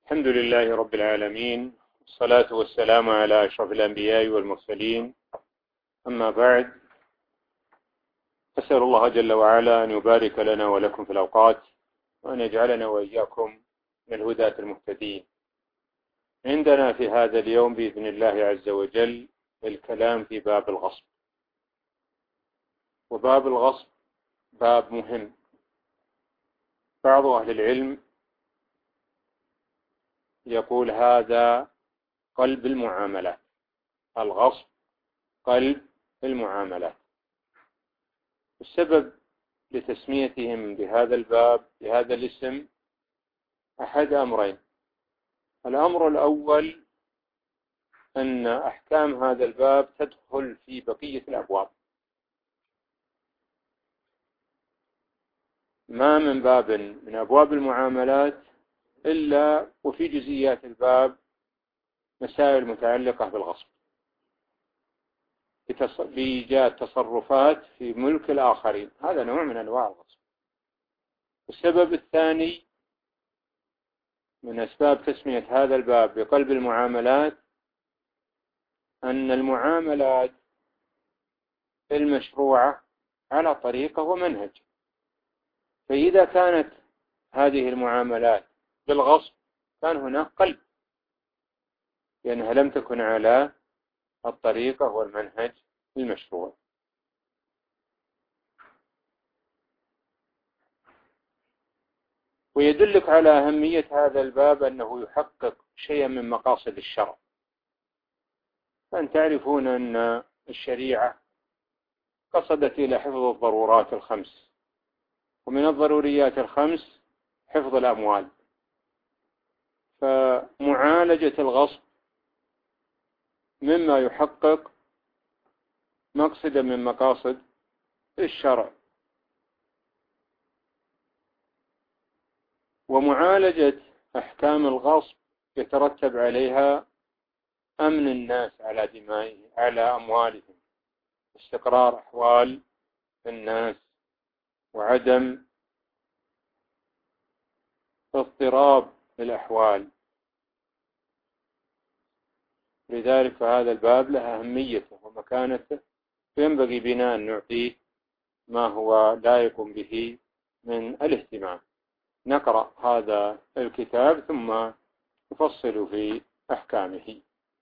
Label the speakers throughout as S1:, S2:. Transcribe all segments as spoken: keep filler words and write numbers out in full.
S1: الحمد لله رب العالمين، والصلاة والسلام على أشرف الأنبياء والمرسلين. أما بعد، أسأل الله جل وعلا أن يبارك لنا ولكم في الأوقات، وأن يجعلنا وإياكم من الهداة المهتدين. عندنا في هذا اليوم بإذن الله عز وجل الكلام في باب الغصب. وباب الغصب باب مهم. بعض أهل العلم يقول هذا قلب المعاملات، الغصب قلب المعاملات. السبب لتسميتهم بهذا الباب بهذا الاسم أحد أمرين. الأمر الأول أن أحكام هذا الباب تدخل في بقية الأبواب، ما من باب من أبواب المعاملات إلا وفي جزئيات الباب مسائل متعلقة بالغصب، بإيجاد تصرفات في ملك الآخرين. هذا نوع من أنواع الغصب. السبب الثاني من أسباب تسمية هذا الباب بقلب المعاملات أن المعاملات المشروعة على طريقة ومنهج، فإذا كانت هذه المعاملات بالغصب كان هناك قلب، لأنها لم تكن على الطريقة والمنهج المشروع. ويدلك على أهمية هذا الباب أنه يحقق شيئا من مقاصد الشرع. فأن تعرفون أن الشريعة قصدت إلى حفظ الضرورات الخمس، ومن الضروريات الخمس حفظ الأموال. فمعالجة الغصب مما يحقق مقصدا من مقاصد الشرع. ومعالجة أحكام الغصب يترتب عليها أمن الناس على دمائهم على أموالهم، استقرار أحوال الناس، وعدم اضطراب الأحوال. لذلك فهذا الباب له أهميته ومكانته، فينبغي بنا أن نعطيه ما هو لائق به من الاهتمام. نقرأ هذا الكتاب ثم نفصل في أحكامه.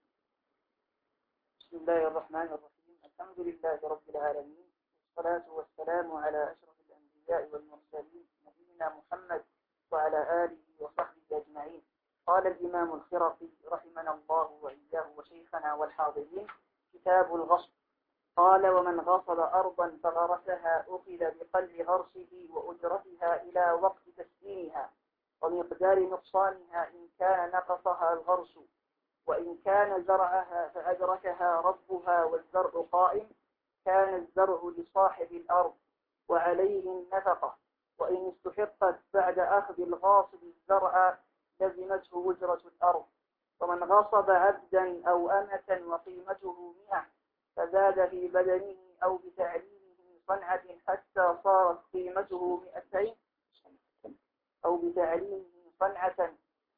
S2: بسم الله الرحمن الرحيم. الحمد لله رب العالمين، والصلاة والسلام على أشرف الأنبياء والمرسلين نبينا محمد وعلى آله وصحبه أجمعين. قال الإمام الخرقي رحمنا الله وإياه وشيخنا والحاضرين: كتاب الغصب. قال: ومن غصب أرضا فغرسها أخذ بقلب غرسه وأجرتها إلى وقت تسليمها ومقدار نقصانها إن كان نقصها الغرس، وإن كان زرعها فأدركها ربها والزرع قائم كان الزرع لصاحب الأرض وعليه النفقة، وإن استحقت بعد أخذ الغاصب الزرع لزمته أجرة الأرض. ومن غصب عبدا أو أمة وقيمته مئة فزاد في بدنه أو بتعليمه صنعة حتى صارت قيمته مئتين أو بتعليمه صنعة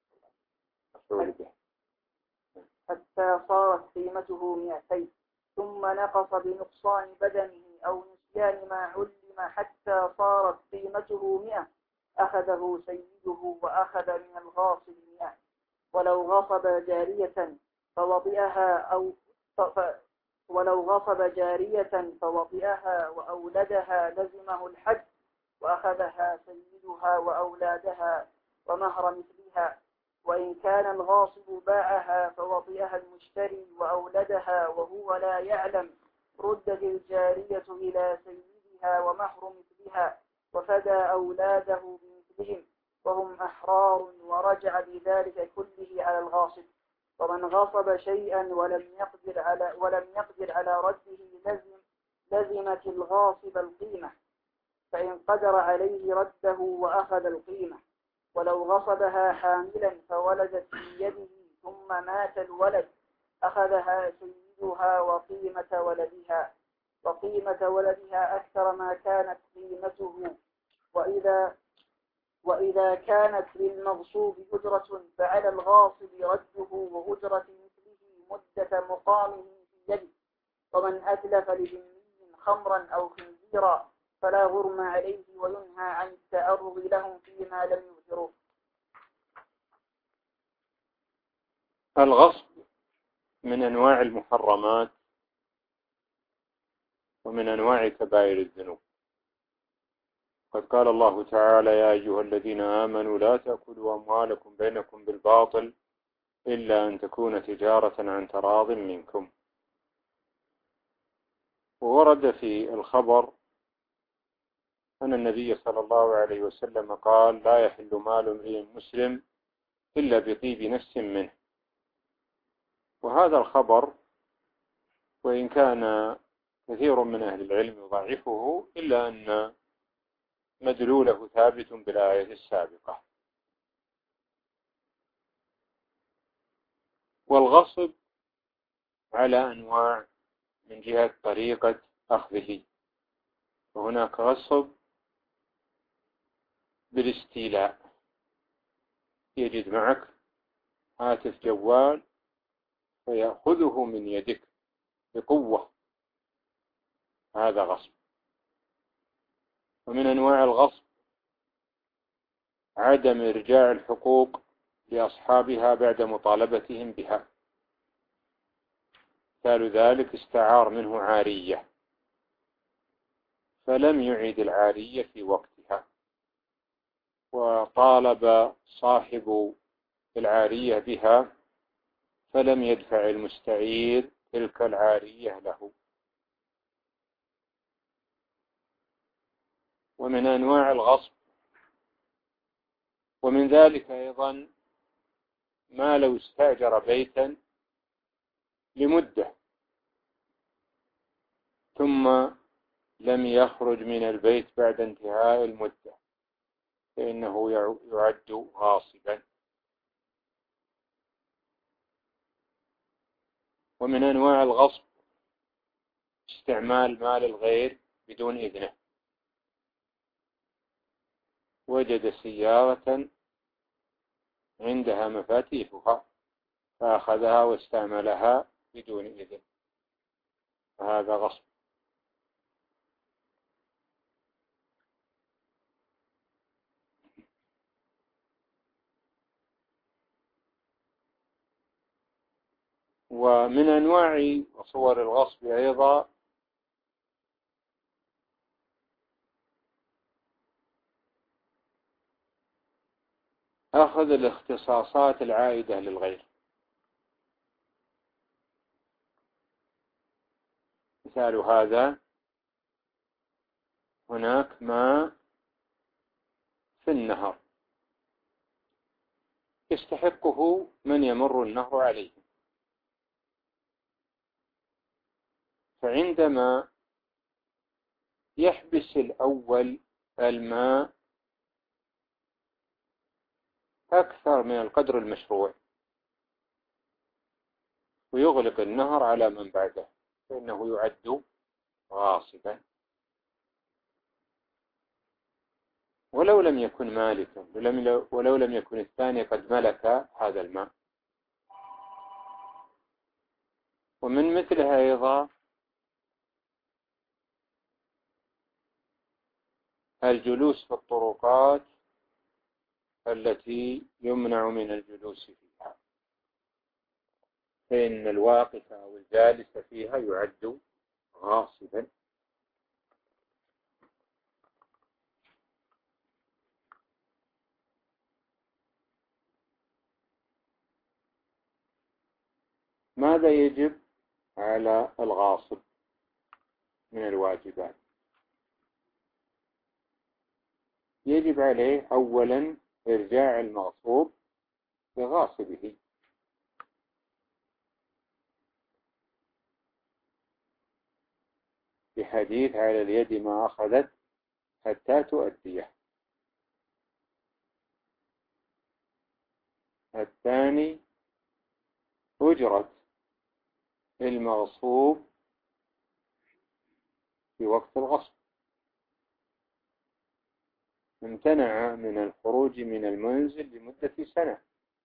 S2: حتى صارت قيمته مئتين، ثم نقص بنقصان بدنه أو نسيان ما علم حتى صارت قيمته مئة أخذه سيده وأخذ من الغاصب مئة. ولو غصب جارية فوطئها أو ف... ولو غصب جارية فوطئها وأولدها لزمه الحج، وأخذها سيدها وأولادها ومهر مثلها. وإن كان الغاصب باعها فوطئها المشتري وأولدها وهو لا يعلم ردت الجارية إلى سيدها ومهر مثلها، وفدى أولاده بمثلهم وهم أحرار، ورجع بذلك كله على الغاصب. ومن غصب شيئا ولم يقدر على ولم يقدر على رده لزم لزمت الغاصب القيمة، فإن قدر عليه رده وأخذ القيمة. ولو غصبها حاملا فولدت في يده ثم مات الولد أخذها سيدها وقيمة ولدها وقيمة ولدها أكثر ما كانت قيمته، وإذا وإذا كانت للمغصوب أجرة فعلى الغاصب رده وأجرة مثله مدة مقامه في يده. ومن أتلف لذمي خمرا أو خنزيرا فلا غرم عليه وينهى عن التعرض لهم فيما لم يؤجروه.
S1: الغصب من أنواع المحرمات ومن أنواع كبائر الذنوب. قد قال الله تعالى: يا أيها الذين آمنوا لا تأكلوا أموالكم بينكم بالباطل إلا أن تكون تجارة عن تراض منكم. وورد في الخبر أن النبي صلى الله عليه وسلم قال: لا يحل مال امرئ مسلم إلا بطيب نفس منه. وهذا الخبر وإن كان كثير من أهل العلم يضعفه إلا أن مدلوله ثابت بالآية السابقة. والغصب على أنواع من جهة طريقة أخذه. وهناك غصب بالاستيلاء، يجد معك هاتف جوال فيأخذه من يدك بقوة، هذا غصب. ومن أنواع الغصب عدم إرجاع الحقوق لأصحابها بعد مطالبتهم بها. مثال ذلك: استعار منه عارية فلم يعيد العارية في وقتها، وطالب صاحب العارية بها فلم يدفع المستعير تلك العارية له. ومن أنواع الغصب ومن ذلك أيضا ما لو استأجر بيتا لمدة ثم لم يخرج من البيت بعد انتهاء المدة فإنه يعد غاصبا. ومن أنواع الغصب استعمال مال الغير بدون إذنه. وجد سيارة عندها مفاتيحها فأخذها واستعملها بدون إذن، فهذا غصب. ومن أنواع وصور الغصب أيضا أخذ الاختصاصات العائدة للغير. مثال هذا: هناك ماء في النهر يستحقه من يمر النهر عليه، فعندما يحبس الأول الماء أكثر من القدر المشروع ويغلق النهر على من بعده فإنه يعد غاصبا، ولو لم يكن مالكا، ولو لم يكن الثاني قد ملك هذا الماء. ومن مثلها أيضا الجلوس في الطرقات التي يمنع من الجلوس فيها، فإن الواقف أو الجالس فيها يعد غاصبا. ماذا يجب على الغاصب من الواجبات؟ يجب عليه أولا إرجاع المغصوب لغاصبه، بحديث: على اليد ما أخذت حتى تؤديه. الثاني أجرة المغصوب في وقت الغصب. امتنع من الخروج من المنزل لمدة سنة،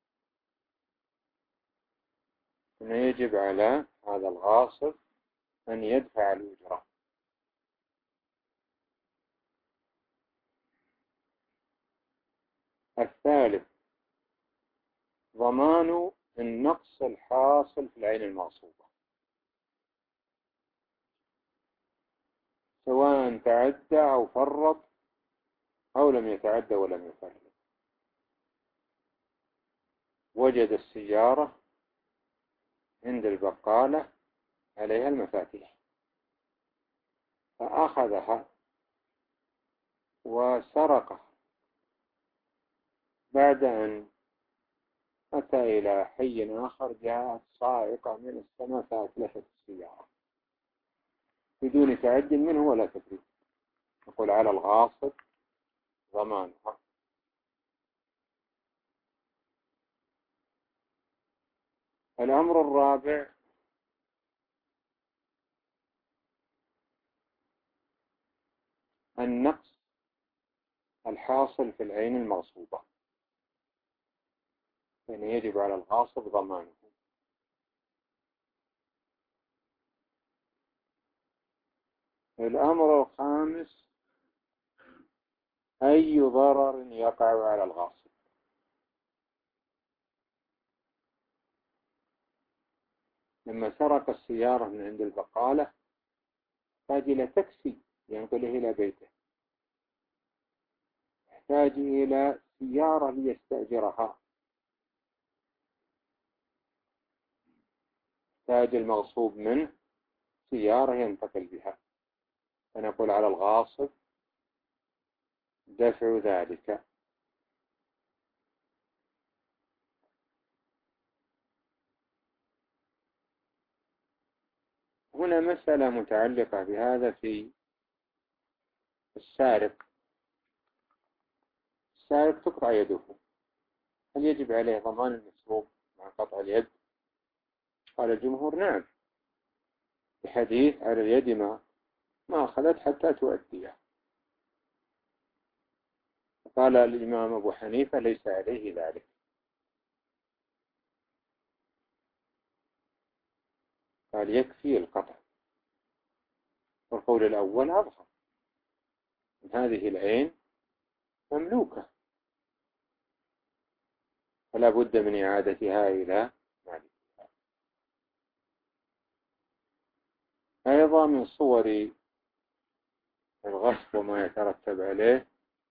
S1: إنه يجب على هذا الغاصب أن يدفع الأجرة. الثالث ضمان النقص الحاصل في العين المغصوبة، سواء تعدى أو فرط أو لم يتعدى ولم يفرط. وجد السيارة عند البقالة عليها المفاتيح فأخذها وسرقها، بعد أن أتى إلى حي آخر جاءت صاعقة من السماء فأتلفت السيارة بدون تعد منه ولا تفريط، نقول على الغاصب ضمانها. الأمر الرابع النقص الحاصل في العين المغصوبة، يعني يجب على الغاصب ضمانه. الأمر الخامس أي ضرر يقع على الغاصب. لما سرق السيارة من عند البقالة احتاج إلى تاكسي ينقله إلى بيته، يحتاج إلى سيارة ليستأجرها، يحتاج المغصوب منه سيارة ينتقل بها، فنقول على الغاصب دفع ذلك. هنا مسألة متعلقة بهذا في السارق. السارق تقطع يده، هل يجب عليه ضمان المسروق مع قطع اليد؟ قال الجمهور نعم، بحديث على اليد ما ما أخذت حتى تؤديه. قال الإمام أبو حنيفة ليس عليه ذلك، قال يكفي القطع. والقول الأول أظهر، هذه العين مملوكة فلا بد من إعادتها إلى مالكها. أيضا من صور الغصب وما يترتب عليه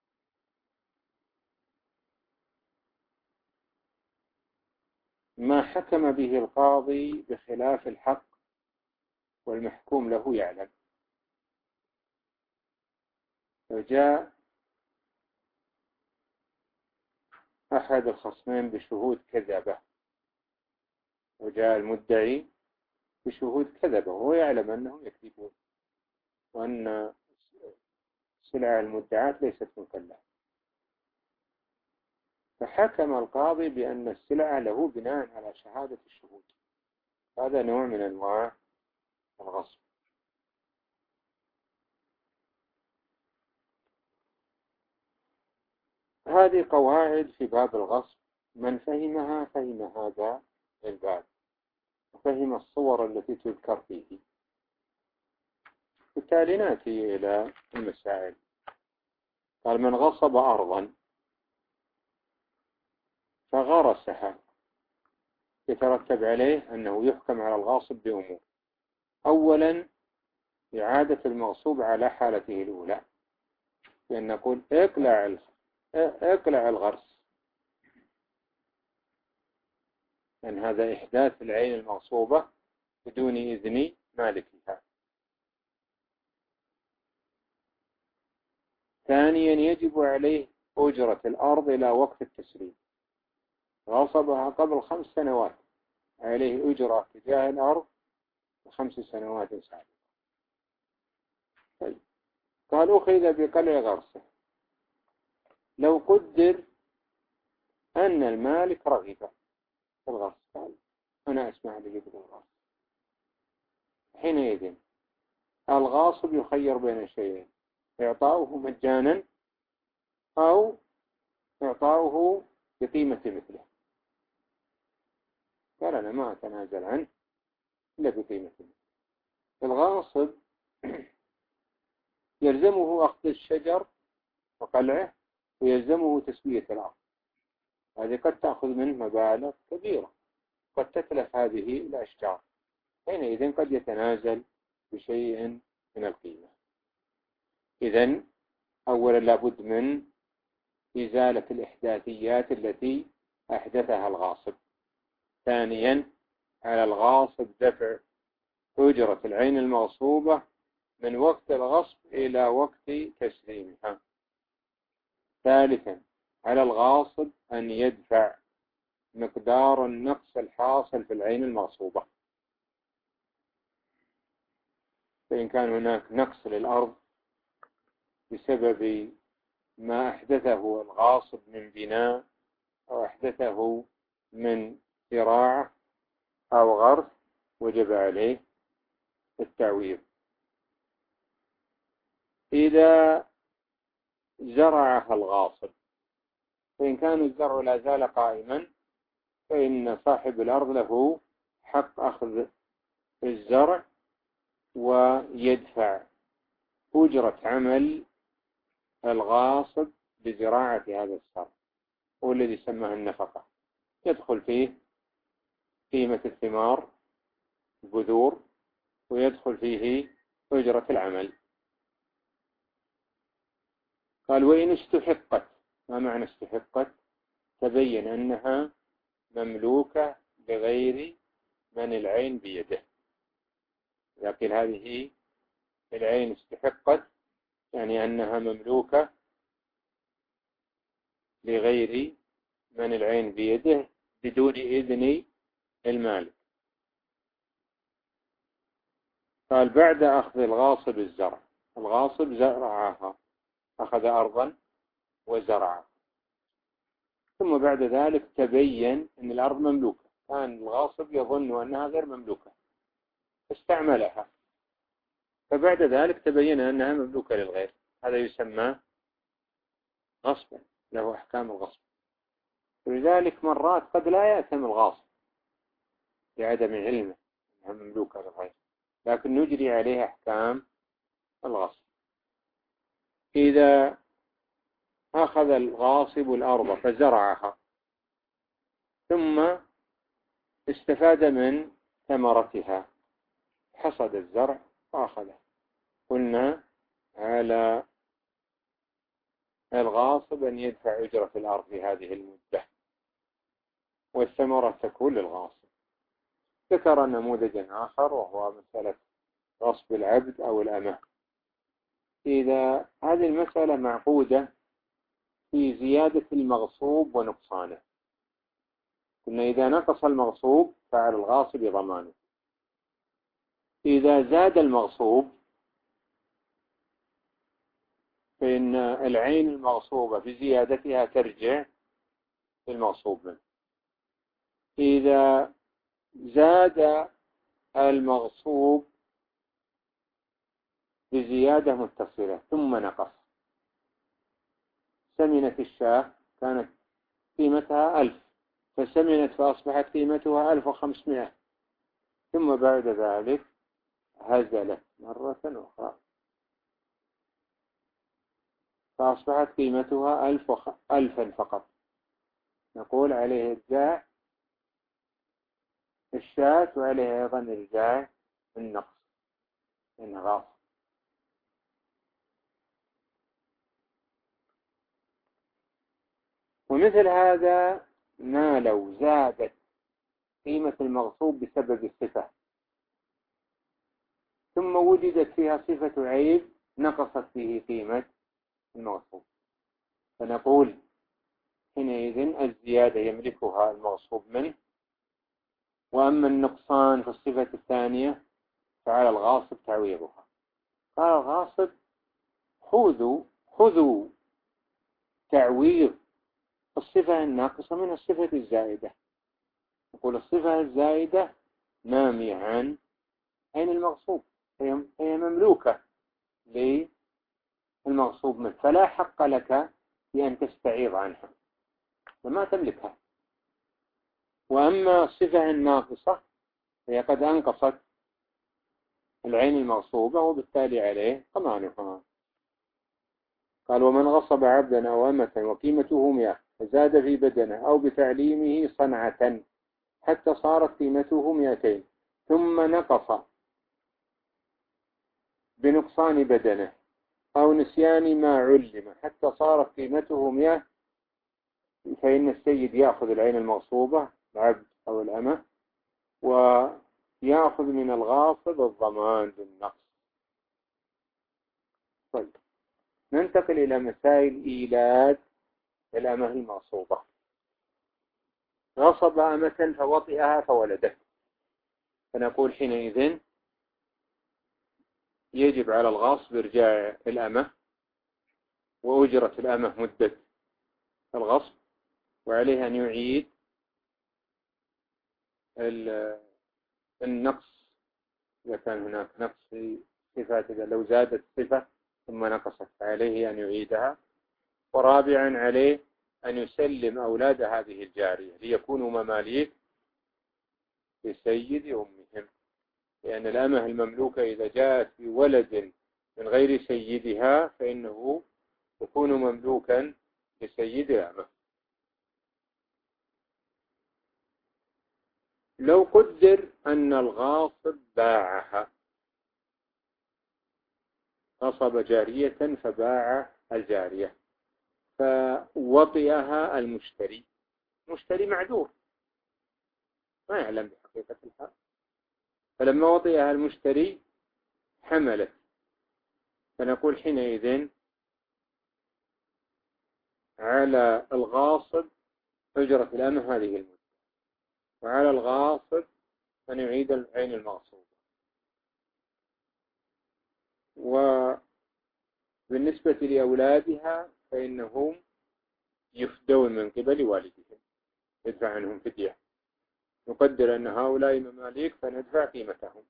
S1: ما حكم به القاضي بخلاف الحق والمحكوم له يعلم. فجاء أحد الخصمين بشهود كذبة، وجاء المدعي بشهود كذبة وهو يعلم أنهم يكذبون وأن سلع المدعاة ليست مكلفة، فحكم القاضي بأن السلع له بناء على شهادة الشهود. هذا نوع من أنواع الغصب. هذه قواعد في باب الغصب، من فهمها فهم هذا الباب وفهم الصور التي تذكر فيه. بالتالي نأتي إلى المسائل. قال من غصب أرضا فغرسها يترتب عليه أنه يحكم على الغاصب بأمور. أولا إعادة المغصوب على حالته الأولى، لأن نقول اقلع اقلع الغرس، لأن هذا إحداث العين المغصوبة بدون إذن مالكها. ثانيا يجب عليه أجرة الأرض إلى وقت التسليم، غصبها قبل خمس سنوات عليه أجرة تجاه الأرض خمس سنوات سابقة. طيب قال أخذ بقلع غرسه، لو قدر أن المالك رغب في الغرس، قال أنا أسمع به بالغرس، حينئذ الغاصب يخير بين شيئين: إعطاؤه مجانا أو إعطاؤه بقيمة مثله. قال أنا ما أتنازل عنه إلا بقيمة مثله. الغاصب يلزمه أخذ الشجر وقلعه، ويلزمه تسوية الأرض. هذه قد تأخذ منه مبالغ كبيرة، قد تتلف هذه الأشجار، حينئذ قد يتنازل بشيء من القيمة. إذن أولا لابد من إزالة الإحداثيات التي أحدثها الغاصب. ثانيا على الغاصب دفع أجرة العين المغصوبة من وقت الغصب إلى وقت تسليمها. ثالثا على الغاصب أن يدفع مقدار النقص الحاصل في العين المغصوبة. فإن كان هناك نقص للأرض بسبب ما أحدثه الغاصب من بناء أو أحدثه من زراعة أو غرس، وجب عليه التعويض. إذا زرعها الغاصب، فإن كان الزرع لا زال قائما، فإن صاحب الأرض له حق أخذ الزرع ويدفع أجرة عمل الغاصب بزراعة هذا الزرع، هو الذي سماه النفقة. يدخل فيه قيمة الثمار البذور، ويدخل فيه أجرة العمل. قال وإن استحقت. ما معنى استحقت؟ تبين أنها مملوكة لغير من العين بيده. لكن هذه العين استحقت يعني أنها مملوكة لغير من العين بيده بدون إذن المالك. قال بعد أخذ الغاصب الزرع. الغاصب زرعها، أخذ أرضا وزرعها، ثم بعد ذلك تبين أن الأرض مملوكة. كان الغاصب يظن أنها غير مملوكة استعملها، فبعد ذلك تبين أنها مملوكة للغير. هذا يسمى غصبا، له أحكام الغصب. ولذلك مرات قد لا يأثم الغاصب لعدم علمه أنها مملوكة للغير، لكن نجري عليه أحكام الغصب. إذا أخذ الغاصب الأرض فزرعها ثم استفاد من ثمرتها، حصد الزرع وأخذه، قلنا على الغاصب أن يدفع أجرة الأرض في هذه المدة، والثمرة تكون للغاصب. ذكر نموذجا آخر وهو مسألة غصب العبد أو الأمة. إذا هذه المسألة معقودة في زيادة المغصوب ونقصانه. قلنا إذا نقص المغصوب فعلى الغاصب ضمانه. إذا زاد المغصوب فإن العين المغصوبة بزيادتها ترجع للمغصوب منه. إذا زاد المغصوب بزيادة متصلة ثم نقص، سمنت الشاة كانت قيمتها ألف فسمنت فأصبحت قيمتها ألف وخمسمائة، ثم بعد ذلك هزلت مرة أخرى فأصبحت قيمتها ألف وخ... ألفا فقط، نقول عليه إرجاع الشاة وعليه أيضا إرجاع النقص انغاص. ومثل هذا ما لو زادت قيمة المغصوب بسبب الصفة ثم وجدت فيها صفة عيب نقصت فيه قيمة المغصوب، فنقول حينئذ الزيادة يملكها المغصوب منه، وأما النقصان في الصفة الثانية فعلى الغاصب تعويضها. قال الغاصب خذوا خذوا تعويض الصفة الناقصة من الصفة الزائدة. نقول الصفة الزائدة نامية عن عين المغصوب، هي مملوكة للمغصوب منه، فلا حق لك بأن تستعيض عنها وما تملكها. وأما الصفة الناقصة هي قد أنقصت العين المغصوبة وبالتالي عليه ضمانها. قال ومن غصب عبدا أو أمة وقيمته مئة فزاد في بدنه أو بتعليمه صنعة حتى صارت قيمته مئتين ثم نقص بنقصان بدنه أو نسيان ما علم حتى صارت قيمته مئة، فإن السيد يأخذ العين المغصوبة العبد أو الأمة ويأخذ من الغاصب الضمان بالنقص. طيب ننتقل إلى مسائل إيلاد الأمة المغصوبة. غصب أمة فوطئها فولدت، فنقول حينئذ يجب على الغاصب إرجاع الأمة وأجرة الأمة مدة الغصب، وعليه أن يعيد النقص إذا كان هناك نقص في صفات، إذا لو زادت صفة ثم نقصت عليه أن يعيدها. ورابعا عليه أن يسلم أولاد هذه الجارية ليكونوا مماليك لسيد أمهم، لأن الأمة المملوكة إذا جاءت بولد من غير سيدها فإنه يكون مملوكا لسيد الأمة. لو قدر أن الغاصب باعها، غصب جارية فباع الجارية فوطئها المشتري، المشتري معذور ما يعلم بحقيقة الحال، فلما وطئها المشتري حملت، فنقول حينئذ على الغاصب أجرة الأمة هذه المدة، وعلى الغاصب أن يعيد العين المغصوبة. وبالنسبة لأولادها فإنهم يفدون من قبل والدهم، يدفع عنهم فدية، نقدر أن هؤلاء مماليك فندفع قيمتهم.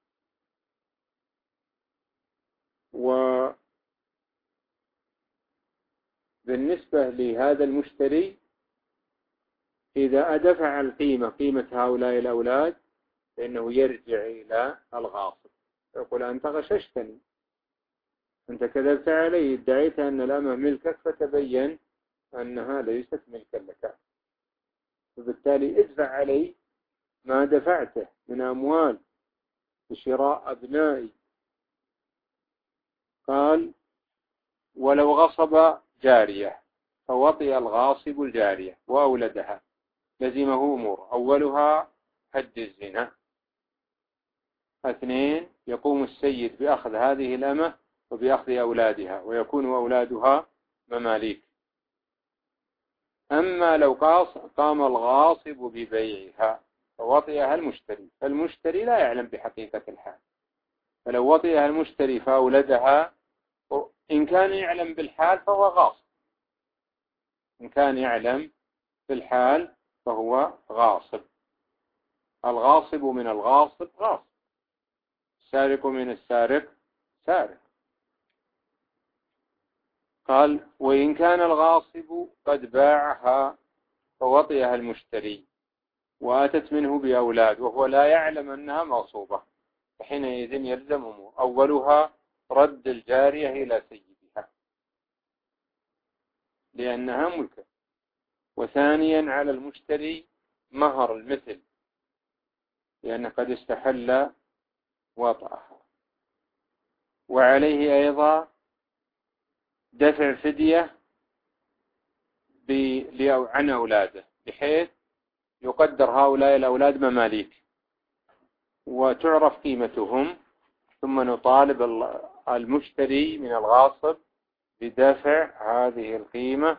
S1: وبالنسبة لهذا المشتري إذا أدفع القيمة قيمة هؤلاء الأولاد فإنه يرجع إلى الغاصب يقول أنت غششتني، أنت كذبت علي، ادعيت أن الأمة ملكك فتبين أنها ليست ملكا لك، وبالتالي ادفع علي ما دفعته من أموال لشراء أبنائي. قال ولو غصب جارية فوطئ الغاصب الجارية وأولدها لزمه أمور، أولها حد الزنا، اثنين يقوم السيد بأخذ هذه الأمة وبأخذ أولادها ويكون أولادها مماليك. أما لو قام الغاصب ببيعها فوطئها المشتري، فالمشتري لا يعلم بحقيقة الحال، فلو وطئها المشتري فأولدها إن كان يعلم بالحال فهو غاصب، إن كان يعلم بالحال فهو غاصب. الغاصب من الغاصب غاصب، السارق من السارق سارق. قال وإن كان الغاصب قد باعها فوطئها المشتري وأتت منه بأولاد وهو لا يعلم أنها مغصوبة، فحينئذ يلزم أمور، أولها رد الجارية إلى سيدها لأنها ملكة، وثانيا على المشتري مهر المثل لأنه قد استحل وطأها، وعليه أيضا دفع فدية عن أولاده بحيث يقدر هؤلاء الأولاد مماليك وتعرف قيمتهم، ثم نطالب المشتري من الغاصب بدفع هذه القيمة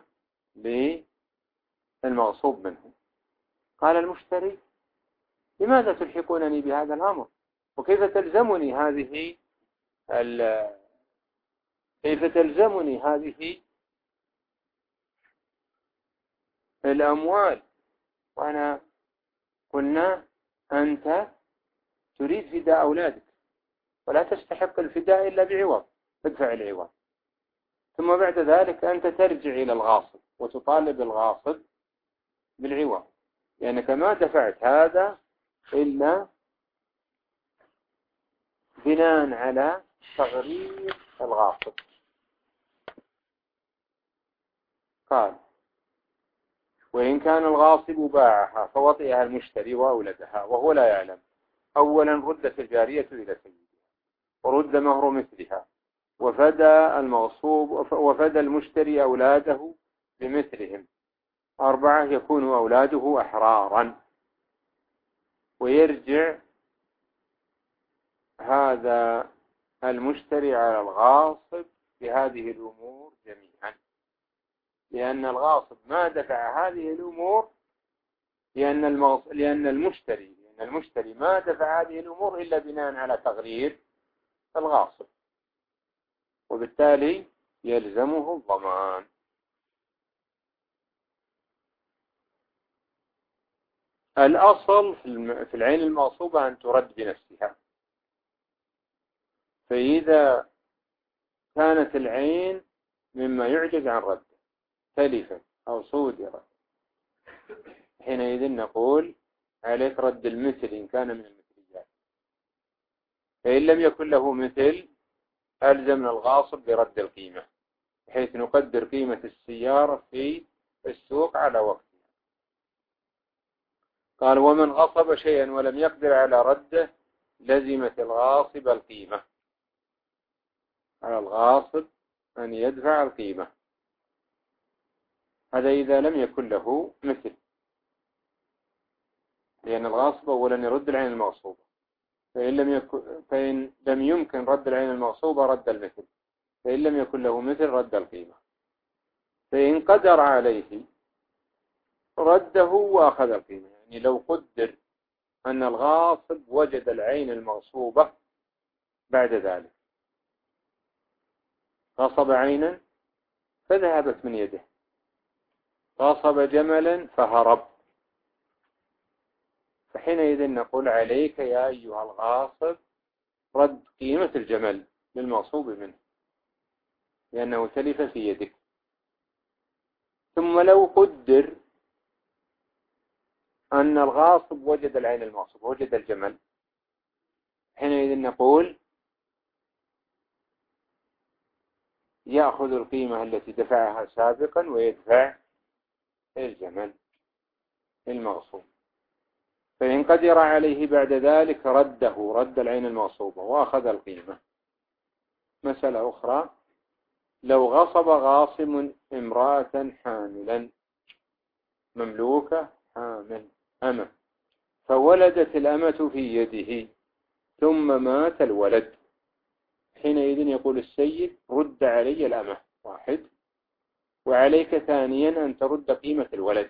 S1: للمغصوب منه. قال المشتري لماذا تلحقونني بهذا الأمر، وكيف تلزمني هذه كيف تلزمني هذه الأموال، وأنا قلنا أنت تريد فداء أولادك ولا تستحق الفداء إلا بعوض، تدفع العوض، ثم بعد ذلك أنت ترجع إلى الغاصب وتطالب الغاصب بالعوض، لأنك ما دفعت هذا إلا بناء على تغرير الغاصب. قال: وإن كان الغاصب باعها فوطئها المشتري وأولدها وهو لا يعلم، أولا ردت الجارية إلى سيدها ورد مهر مثلها، وفدى المغصوب وفدى المشتري أولاده بمثلهم. أربعة، يكون أولاده أحرارا، ويرجع هذا المشتري على الغاصب بهذه الأمور جميعا، لأن الغاصب ما دفع هذه الأمور، لأن المغص... لأن المشتري لأن المشتري ما دفع هذه الأمور إلا بناء على تغرير الغاصب، وبالتالي يلزمه الضمان. الأصل في العين المغصوبة أن ترد بنفسها، فإذا كانت العين مما يعجز عن رده تلفت أو صودرت، حينئذ نقول عليك رد المثل إن كان من المثليات، فإن لم يكن له مثل ألزمنا الغاصب برد القيمة، بحيث نقدر قيمة السيارة في السوق على وقتها. قال: ومن غصب شيئا ولم يقدر على رده لزمت الغاصب القيمة، على الغاصب أن يدفع القيمة. هذا إذا لم يكن له مثل، لأن الغاصب أولا يرد العين المغصوبة، فإن لم يكن فإن لم يمكن رد العين المغصوبة رد المثل، فإن لم يكن له مثل رد القيمة. فإن قدر عليه رده وأخذ القيمة، يعني لو قدر أن الغاصب وجد العين المغصوبة بعد ذلك، غصب عينا فذهبت من يده، غصب جملا فهرب، فحينئذ نقول عليك يا أيها الغاصب رد قيمة الجمل للمغصوب منه، لأنه تلف في يدك. ثم لو قدر أن الغاصب وجد العين المغصوب وجد الجمل، حينئذ نقول يأخذ القيمة التي دفعها سابقا ويدفع الجمل المغصوب. فإن قدر عليه بعد ذلك رده رد العين المغصوبة وأخذ القيمة. مسألة أخرى: لو غصب غاصب امرأة حاملا مملوكة حامل أمة، فولدت الأمة في يده ثم مات الولد، حينئذ يقول السيد: رد علي الأمة، واحد، وعليك ثانيا أن ترد قيمة الولد.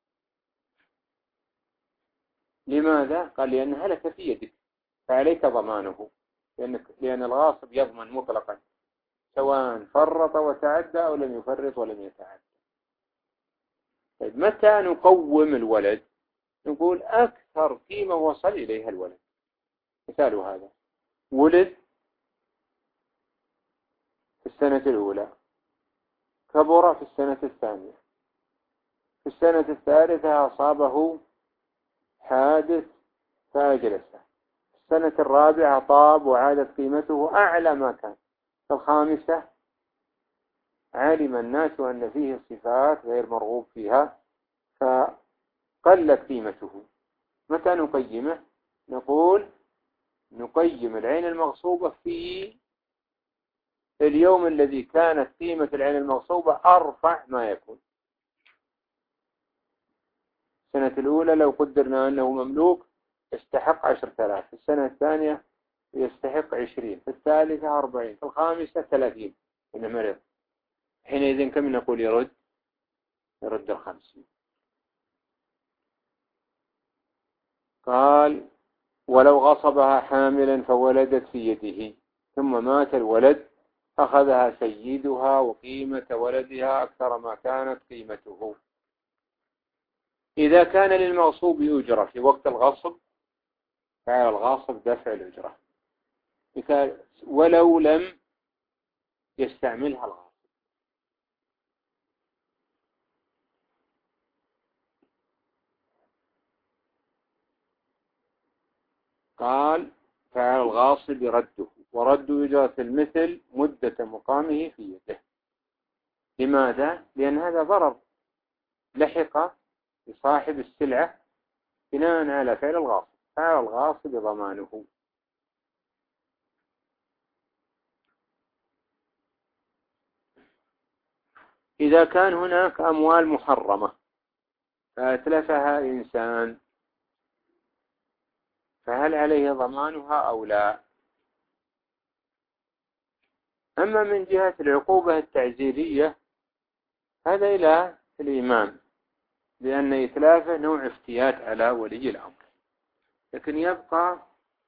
S1: لماذا؟ قال: لأن هلك في يدك فعليك ضمانه، لأن لأن الغاصب يضمن مطلقا سواء فرط وتعدى أو لم يفرط ولم يتعدى. طيب متى نقوم الولد؟ نقول أكثر قيمة وصل إليها الولد. مثال هذا: ولد في السنة الأولى، كبر في السنة الثانية، في السنة الثالثة أصابه حادث فأجلسه، في السنة الرابعة طاب وعادت قيمته أعلى ما كان، في الخامسة علم الناس أن فيه صفات غير مرغوب فيها فقلت قيمته. متى نقيمه؟ نقول نقيم العين المغصوبة في اليوم الذي كانت قيمة العين المغصوبة أرفع ما يكون. السنة الأولى لو قدرنا أنه مملوك يستحق عشر ثلاث، في السنة الثانية يستحق عشرين، في الثالثة أربعين، في الخامسة ثلاثين إن مرض، حينئذ كم نقول يرد؟ يرد الخمسين. قال: ولو غصبها حاملا فولدت في يده ثم مات الولد أخذها سيدها وقيمة ولدها أكثر ما كانت قيمته. إذا كان للمغصوب أجرة في وقت الغصب فعلى الغاصب دفع الأجرة ولو لم يستعملها الغاصب. قال فعلى الغاصب رده، ورد إجارة المثل مدة مقامه في يده. لماذا؟ لأن هذا ضرر لحق لصاحب السلعة بناء على فعل الغاصب، فعلى الغاصب ضمانه. إذا كان هناك أموال محرمة فأتلفها إنسان، فهل عليه ضمانها أو لا؟ أما من جهة العقوبة التعزيرية هذا إلى الإمام، لأن إتلافه نوع افتيات على ولي الأمر، لكن يبقى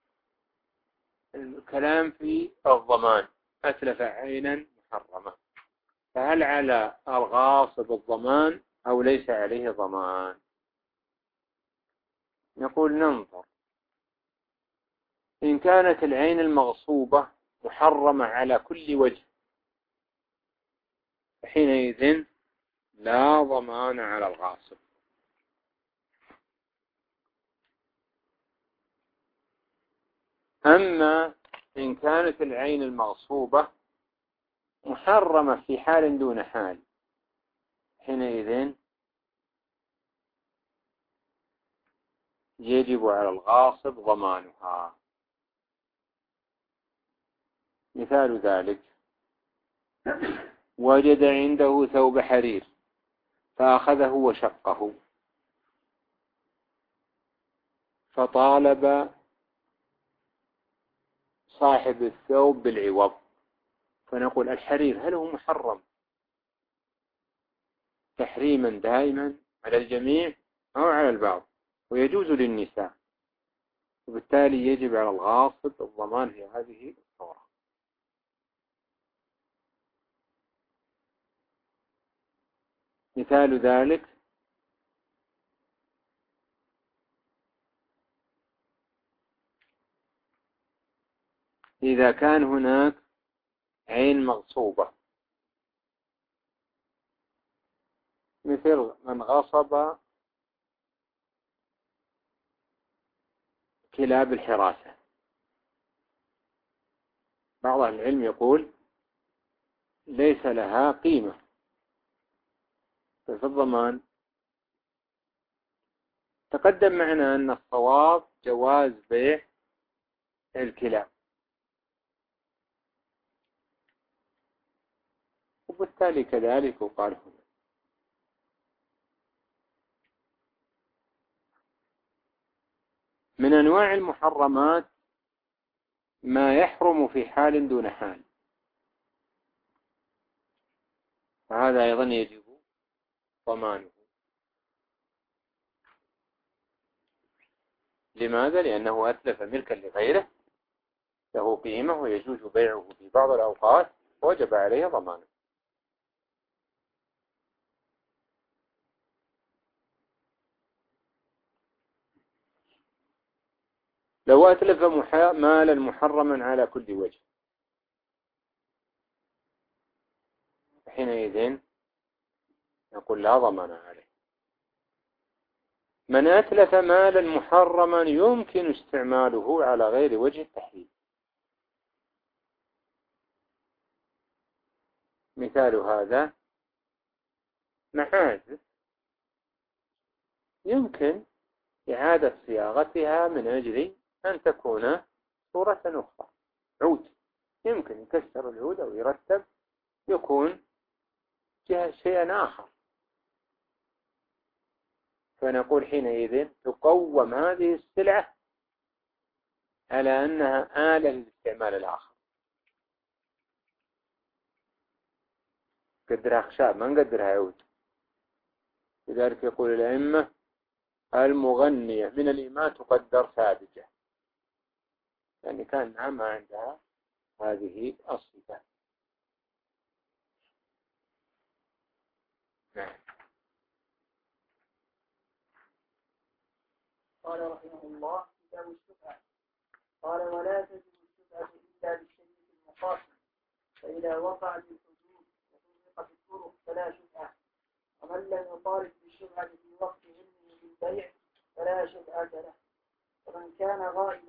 S1: الكلام في الضمان. أتلف عينا محرمة، فهل على الغاصب الضمان أو ليس عليه ضمان؟ نقول ننظر. إن كانت العين المغصوبة محرمة على كل وجه حينئذ لا ضمان على الغاصب. أما إن كانت العين المغصوبة محرمة في حال دون حال حينئذ يجب على الغاصب ضمانها. مثال ذلك: وجد عنده ثوب حرير فأخذه وشقه، فطالب صاحب الثوب بالعوض، فنقول الحرير هل هو محرم تحريما دائما على الجميع أو على البعض، ويجوز للنساء، وبالتالي يجب على الغاصب الضمان في هذه الصورة. مثال ذلك: إذا كان هناك عين مغصوبة، مثل من غصب كلاب الحراسة، بعض أهل العلم يقول ليس لها قيمة، ففي الضمان تقدم معنا أن الصواب جواز بيع الكلاب، وبالتالي كذلك وقال هنا. من أنواع المحرمات ما يحرم في حال دون حال، فهذا أيضا يجب ضمانه. لماذا؟ لأنه أتلف ملكا لغيره له قيمة ويجوز بيعه في بعض الأوقات، وجب عليه ضمانه. لو أتلف مالا محرما على كل وجه حينئذ نقول لا ضمان عليه. من أتلف مالا محرما يمكن استعماله على غير وجه التحريم، مثال هذا معازف يمكن إعادة صياغتها من أجل أن تكون صورة أخرى. عود يمكن يكسر العود أو يرتب يكون شيئا آخر، فنقول حينئذ تقوم هذه السلعة على أنها آلة للاستعمال الآخر. قدرها خشاب ما نقدرها عود. لذلك يقول الأئمة المغنية من الإيمان تقدر ساذجة، يعني كان ما عندها هذه الصفة. نعم.
S2: قال رحمه الله: كتاب الشفعة. قال: ولا تجب الشفعة إلا بالشريك المقاصد، فإذا وقعت الحدود وطرقت الطرق فلا شفعة. ومن لم يطالب بالشفعة في وقت علمه بالبيع فلا شفعة له. ومن كان غائبا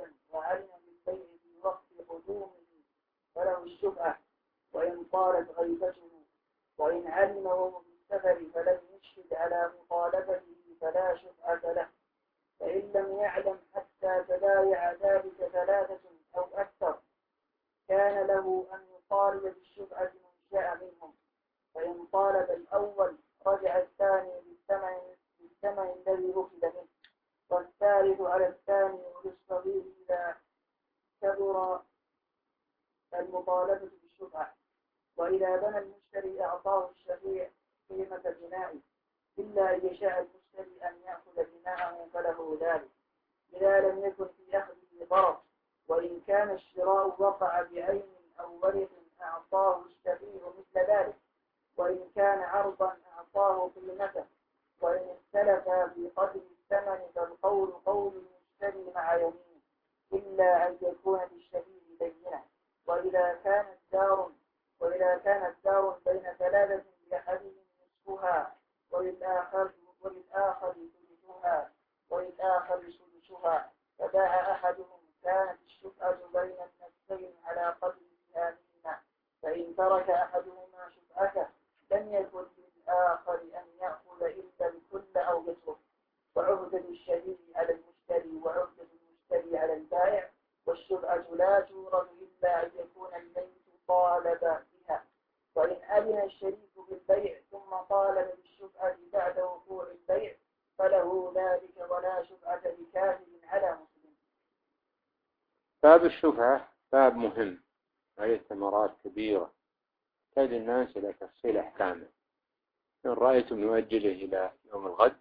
S2: وعلم بالبيع في وقت قدومه فله الشفعة وإن طالت غيبته، وإن علم وهو في السفر فلم يشهد على مطالبته فلا شفعة له. فإن لم يعلم حتى تبايع ذلك ثلاثة أو أكثر كان له أن يطالب بالشفعة من شاء منهم، فإن طالب الأول رجع الثاني بالثمن بالثمن الذي أخذ منه، والثالث على الثاني وللصغير إذا كبر المطالبة بالشفعة. وإذا بنى المشتري أعطاه الشفيع قيمة بنائه إلا أن يشاء المشتري أن يأخذ بناءه فله ذلك إذا لم يكن في أخذه ضرر. وإن كان الشراء وقع بعين أو ورق أعطاه الشفيع مثل ذلك، وإن كان عرضا أعطاه قيمته. وإن اختلفا في قدر الثمن فالقول قول المشتري مع يمينه إلا أن يكون للشفيع بينة. وإذا كانت دار وإذا كانت دار بين ثلاثة لأحدهم نصفها وللآخر وللآخر ثلثها وللآخر سدسها فباع أحدهم كانت الشفعة بين النفسين على قدر سهامهما. فإن ترك أحدهما شفعته لم يكن للآخر أن يأخذ إلا الكل أو يترك. وعهدة الشريك على المشتري وعهدة المشتري على البائع، والشفعة لا تورث إلا أن يكون الميت طالب بها. وإن أذن الشريك بالبيع ثم طالب بالشفعة بعد وقوع البيع فله ذلك ولا شفعة لكافر على مسلم.
S1: باب الشفعة باب مهم عليه ثمرات كبيرة تحتاج الناس إلى تفصيل أحكامه. إن رأيتم نؤجله إلى يوم الغد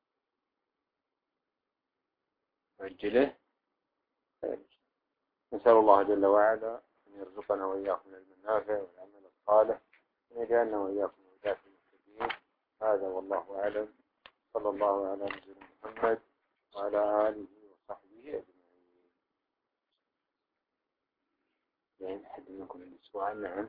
S1: نؤجله. نسأل الله جل وعلا أن يرزقنا وإياكم العلم النافع والعمل الصالح وأن يجعلنا وإياكم هداة المهتدين. هذا والله أعلم. صلى الله على نبينا محمد وعلى آله وصحبه أجمعين. يعني حد منكم عنده سؤال؟ نعم.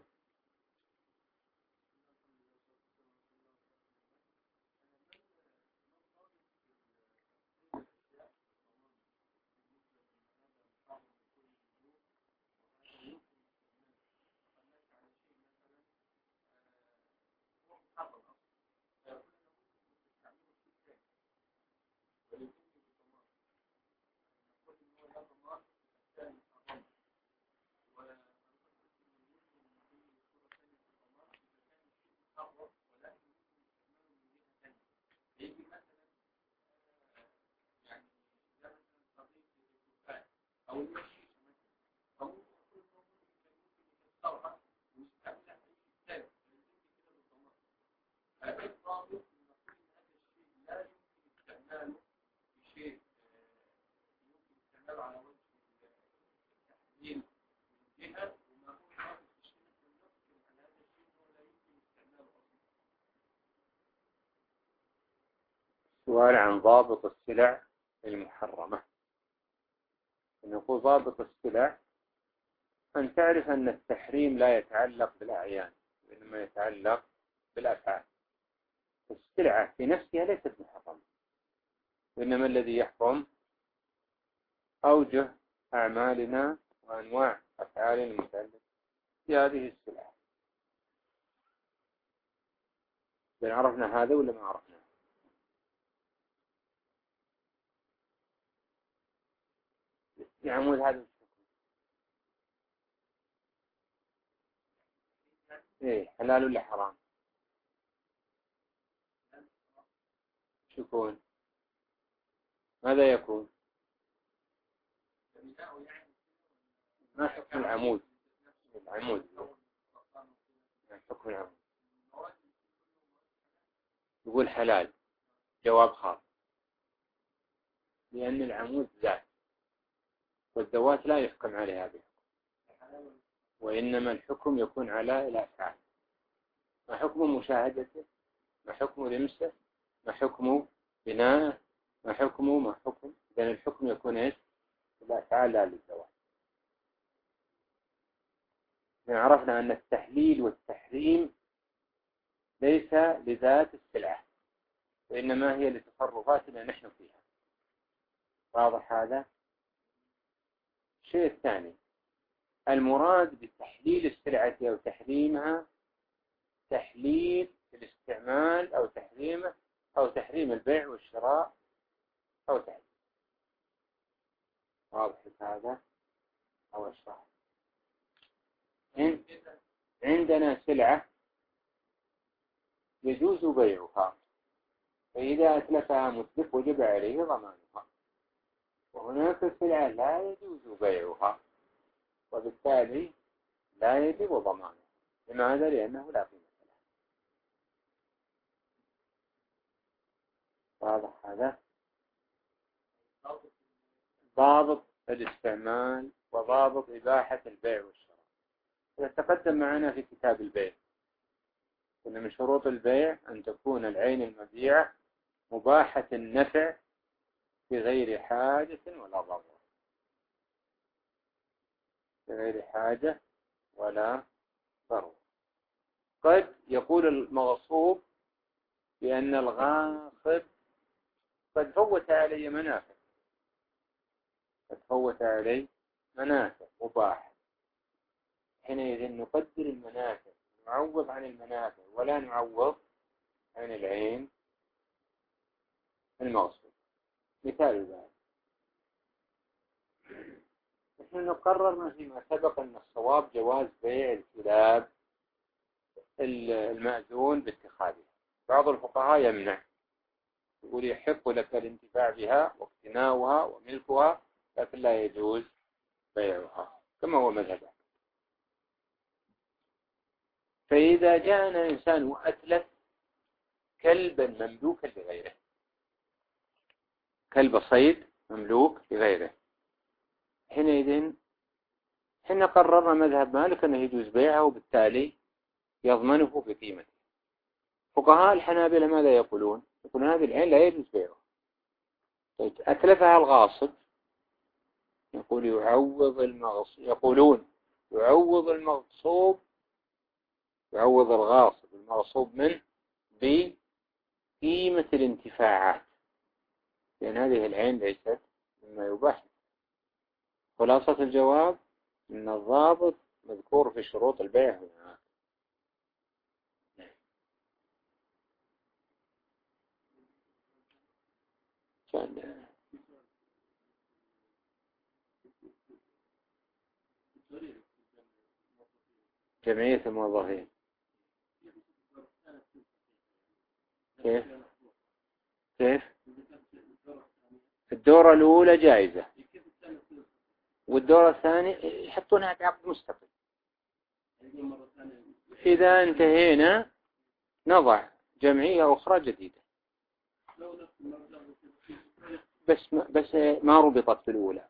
S1: سؤال عن ضابط السلع المحرمة. نقول ضابط السلع أن تعرف أن التحريم لا يتعلق بالأعيان وإنما يتعلق بالأفعال. السلعة في نفسها ليست محرمة، وإنما الذي يحرم أوجه أعمالنا وأنواع أفعالنا المتعلقة بهذه السلعة. بل عرفنا هذا ولا ما عرفنا؟ العمود هذا إيه حلال ولا حرام؟ شو يكون؟ ماذا يكون؟ ما حكم العمود؟ العمود ما حكم العمود؟ يقول حلال. جواب خاطئ، لأن العمود ذات والذوات لا يحكم عليها بحكم، وإنما الحكم يكون على الأفعال. ما حكم مشاهدته؟ ما حكم لمسه؟ ما حكم بناءه؟ ما حكم ما حكم لأن الحكم يكون إيش؟ الأفعال لا للذوات. عرفنا أن التحليل والتحريم ليس لذات السلعة، وإنما هي لتصرفاتنا نحن فيها. واضح هذا؟ الشيء الثاني المراد بتحليل السلعة أو تحريمها تحليل الاستعمال أو تحريمه أو تحريم البيع والشراء أو تحريم. واضح هذا أو أشرح. عندنا سلعة يجوز بيعها، فإذا أتلفها متلف وجب عليه ضمانها، وهناك سلعة لا يجوز بيعها وبالتالي لا يجب ضمانها. لماذا؟ لأنه لا قيمة له. واضح هذا؟ ضابط الاستعمال وضابط إباحة البيع والشراء. إذا تقدم معنا في كتاب البيع أن من شروط البيع أن تكون العين المبيعة مباحة النفع بغير حاجة ولا ضرورة، بغير حاجة ولا ضرورة. قد يقول المغصوب بأن الغاصب قد فوت علي منافع، قد فوت علي منافع مباحة، حينئذ نقدر المنافع، نعوض عن المنافع ولا نعوض عن العين المغصوب. مثال ذلك نحن قررنا فيما سبق أن الصواب جواز بيع الكلاب المأذون باتخاذها. بعض الفقهاء يمنع، يقول يحق لك الانتفاع بها واقتناؤها وملكها لكن لا يجوز بيعها كما هو مذهب. فإذا جاءنا إنسان وأتلف كلبا مملوكا لغيره، كلب صيد مملوك لغيره، حينئذ حين قررنا مذهب مالك أنه يجوز بيعه وبالتالي يضمنه بقيمته. فقهاء الحنابلة ماذا يقولون؟ يقولون هذه العين لا يجوز بيعها. أتلفها الغاصب، يقول يعوض المغصوب، يقولون يعوض المغصوب، يعوض الغاصب المغصوب منه بقيمة الانتفاعات، لأن هذه العين ليست مما يباح. خلاصة الجواب أن الضابط مذكور في شروط البيع هنا. جمعية الموظفين كيف؟ كيف؟ الدورة الأولى جائزة والدورة الثانية يحطونها بعقد مستقل. إذا انتهينا نضع جمعية أخرى جديدة، بس ما, بس ما ربطت في الأولى.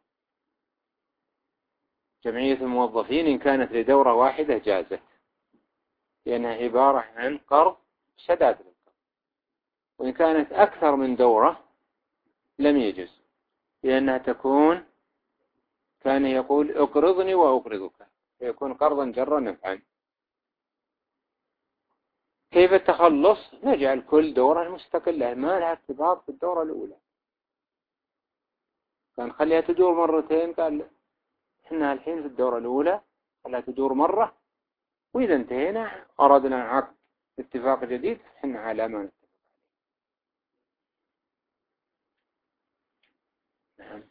S1: جمعية الموظفين إن كانت لدورة واحدة جازت، لأنها عبارة عن قرض سداد للقرض، وإن كانت أكثر من دورة لم يجز، لأنها تكون كان يقول اقرضني وأقرضك، فيكون قرضا جرا نفعا. كيف التخلص؟ نجعل كل دورة مستقلة ما لها ارتباط بالدورة الأولى. كان خليها تدور مرتين، قال إحنا الحين في الدورة الأولى خليها تدور مرة، وإذا انتهينا أردنا عقد اتفاق جديد إحنا على ما نتفق عليه. نعم.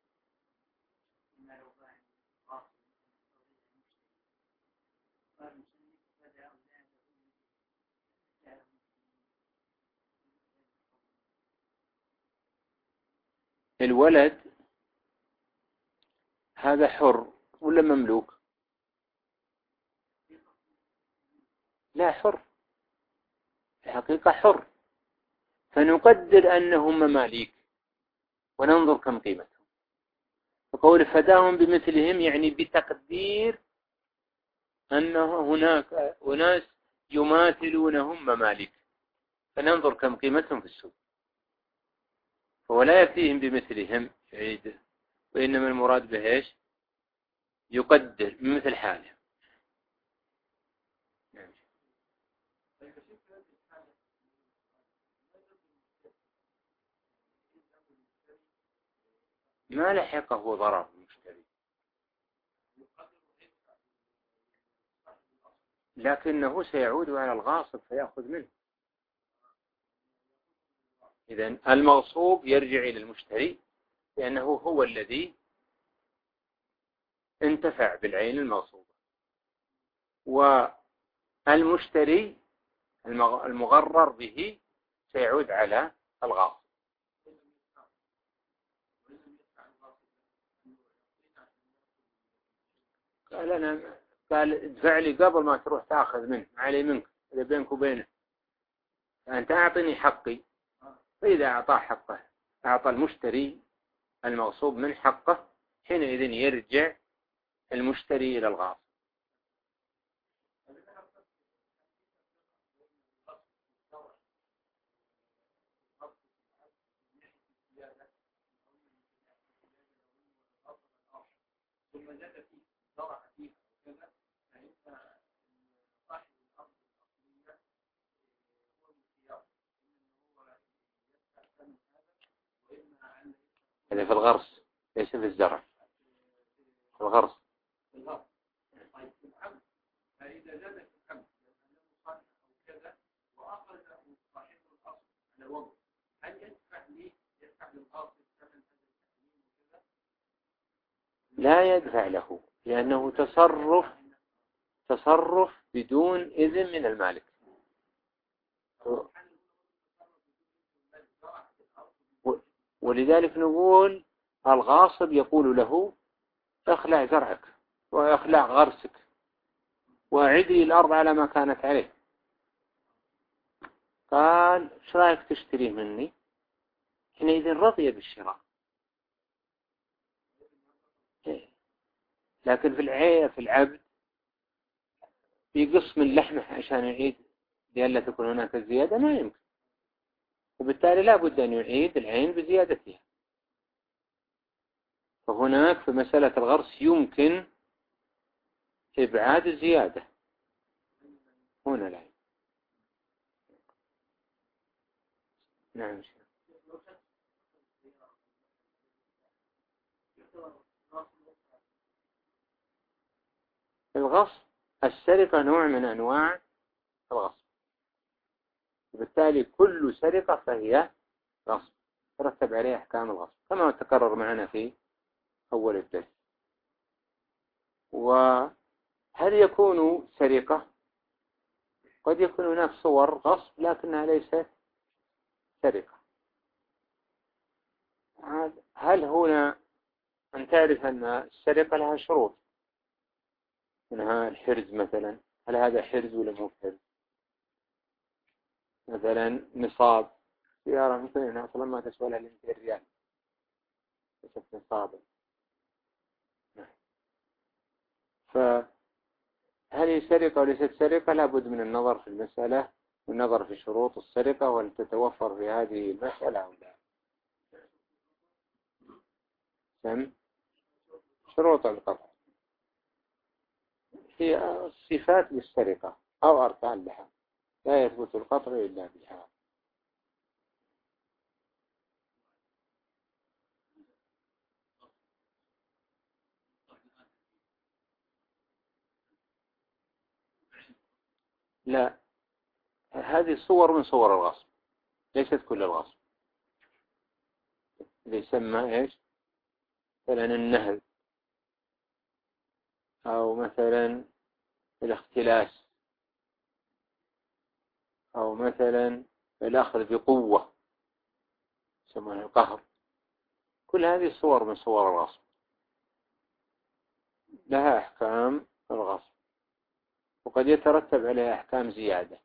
S1: الولد هذا حر ولا مملوك؟ لا، حر، الحقيقة حر، فنقدر أنهم مماليك وننظر كم قيمتهم. فقول فداهم بمثلهم يعني بتقدير أنه هناك أناس يماثلونهم مماليك، فننظر كم قيمتهم في السوق. فهو لا يأتيهم بمثلهم عيد، وإنما المراد به إيش؟ يقدر بمثل حاله. ما لحقه ضرر المشتري، لكنه سيعود على الغاصب فيأخذ منه. إذن المغصوب يرجع إلى المشتري لأنه هو الذي انتفع بالعين المغصوبة، والمشتري المغرر به سيعود على الغاصب. قال أنا قال ادفع لي قبل ما تروح تأخذ منه، علي منك إذا بينك وبينه، أنت أعطني حقي. فإذا أعطاه حقه، أعطى المشتري المغصوب من حقه، حينئذ يرجع المشتري إلى الغاصب. هذا في الغرس ليس في الزرع. في الغرس. فإذا زاد في الحمل لأنه صالح أو كذا وأخذ صاحب الأصل على وضع، هل يدفع لي يدفع للغاصب ثمن هذا التحليل وكذا؟ لا يدفع له، لأنه تصرف تصرف بدون إذن من المالك. ولذلك نقول الغاصب يقول له اخلع زرعك واخلع غرسك واعد لي الأرض على ما كانت عليه. قال ايش رايك تشتريه مني؟ حينئذ رضي بالشراء. لكن في العية في العبد يقص من لحمه عشان يعيد لئلا تكون هناك زيادة، ما يمكن، وبالتالي لا بد أن يعيد العين بزيادتها. فهناك في مسألة الغرس يمكن إبعاد الزيادة، هنا العين. نعم. الغصب السرقة نوع من أنواع الغصب، وبالتالي كل سرقة فهي غصب ترتب عليه أحكام الغصب كما تكرر معنا في أول الدرس. وهل يكون سرقة؟ قد يكون هناك صور غصب لكنها ليست سرقة. هل هنا أن تعرف أن السرقة لها شروط، منها الحرز مثلا، هل هذا حرز ولا مو حرز؟ مثلا نصاب سيارة مثلا أصلا ما تسوى لها مئتين ريال ليست نصابا. فهل هي سرقة وليست سرقة؟ لابد من النظر في المسألة والنظر في شروط السرقة، وهل تتوفر في هذه المسألة أو لا. سم شروط القطع هي صفات للسرقة أو أركان لها، لا يثبت القطع إلا بها. لا، هذه صور من صور الغصب، ليست كل الغصب. اللي يسمى إيش؟ مثلا النهب، أو مثلا الاختلاس، أو مثلا الأخذ بقوة يسمونه القهر. كل هذه صور من صور الغصب لها أحكام الغصب، وقد يترتب عليها أحكام زيادة.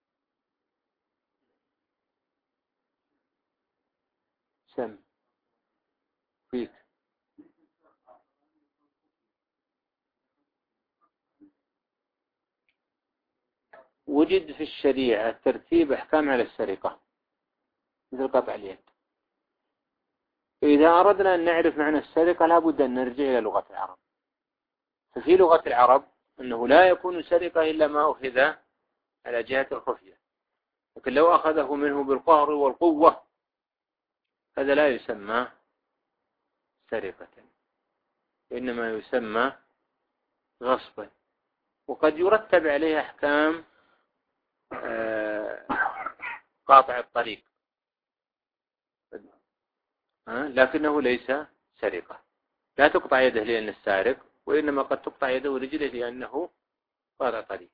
S1: سم فيك. وجد في الشريعة ترتيب أحكام على السرقة مثل قطع اليد. إذا أردنا أن نعرف معنى السرقة لابد أن نرجع إلى لغة العرب. ففي لغة العرب أنه لا يكون سرقة إلا ما أخذ على جهة الخفية، لكن لو أخذه منه بالقهر والقوة هذا لا يسمى سرقة، إنما يسمى غصبا. وقد يرتب عليه أحكام قاطع الطريق، لكنه ليس سرقة. لا تقطع يده لأن السارق، وإنما قد تقطع يده ورجله لأنه قاطع طريق.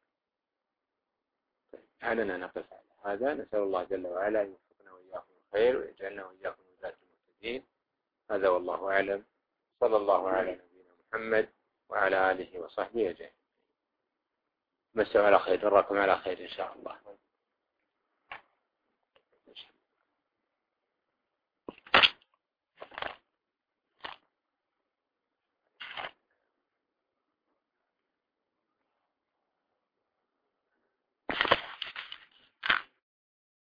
S1: علينا نقف على هذا. نسأل الله جل وعلا أن يوفقنا وإياكم الخير ويجعلنا وإياكم من ذات المهتدين. هذا والله أعلم. صلى الله على نبينا محمد وعلى آله وصحبه أجمعين. مسوا على خير، نراكم على خير إن شاء الله.